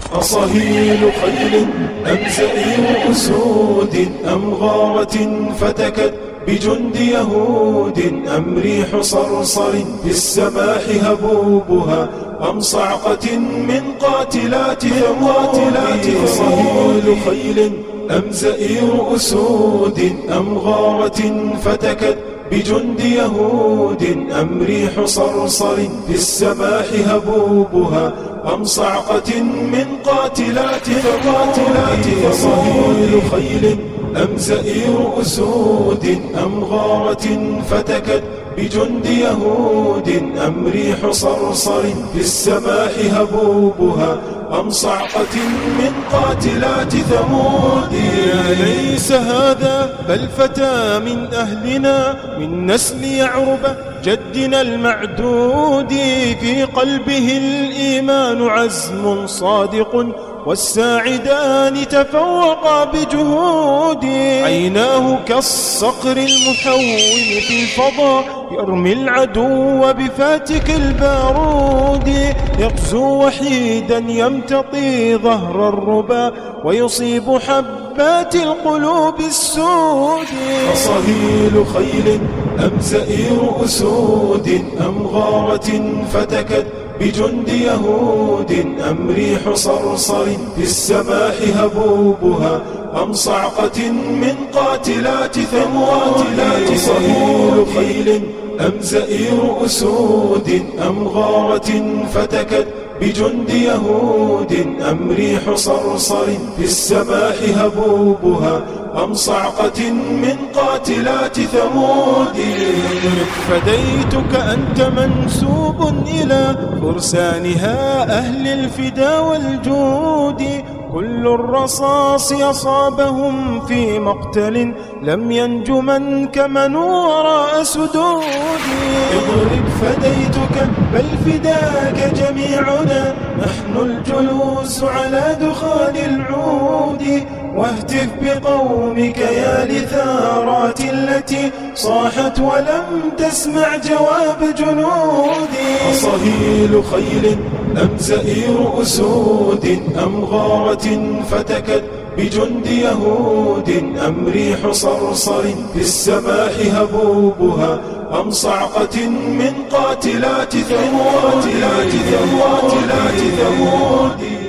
أصهيل خيل أم زئير أسود أم غارة فتكت بجند يهود أم ريح صرصر في السماح هبوبها أم صعقة من قاتلات ثمود أصهيل خيل أم زئير أسود أم غارة فتكت بجند يهود أم ريح صرصر في السماح هبوبها أم صعقة من قاتلات أصهيل خيل أم زئير أسود أم غارة فتكت بجند يهود أم ريح صرصر في السماح هبوبها أم صعقة من قاتلات ثمود ليس هذا بل فتى من أهلنا من نسل يعرب جدنا المعدود في قلبه الإيمان عزم صادق والساعدان تفوقا بجهود عيناه كالصقر المحوم في الفضاء يرمي العدو بفاتك البارود يغزو وحيدا يمتطي ظهر الربا ويصيب حبات القلوب السود أصهيل خيل أم زئير أسود أم غارة فتكت بجند يهود أم ريح صرصر في السماح هبوبها أم صعقة من قاتلات ثمود أصهيل خيل أم زئير أسود أم غارة فتكت بجند يهود أم ريح صرصر في السماح هبوبها أم صعقة من قاتلات ثمود فديتك أنت منسوب إلى فرسانها أهل الفدا والجود كل الرصاص أصابهم في مقتل لم ينج من كمن وراء سدود اضرب فديتك بل فداك جميعنا نحن الجلوس على دخان العود واهتف بقومك يا لثارات التي صاحت ولم تسمع جواب جنودي أصهيل خيل أم زئير أسود أم غارة فتكت بجند يهود أم ريح صرصر في السماح هبوبها أم صعقة من قاتلات ثمود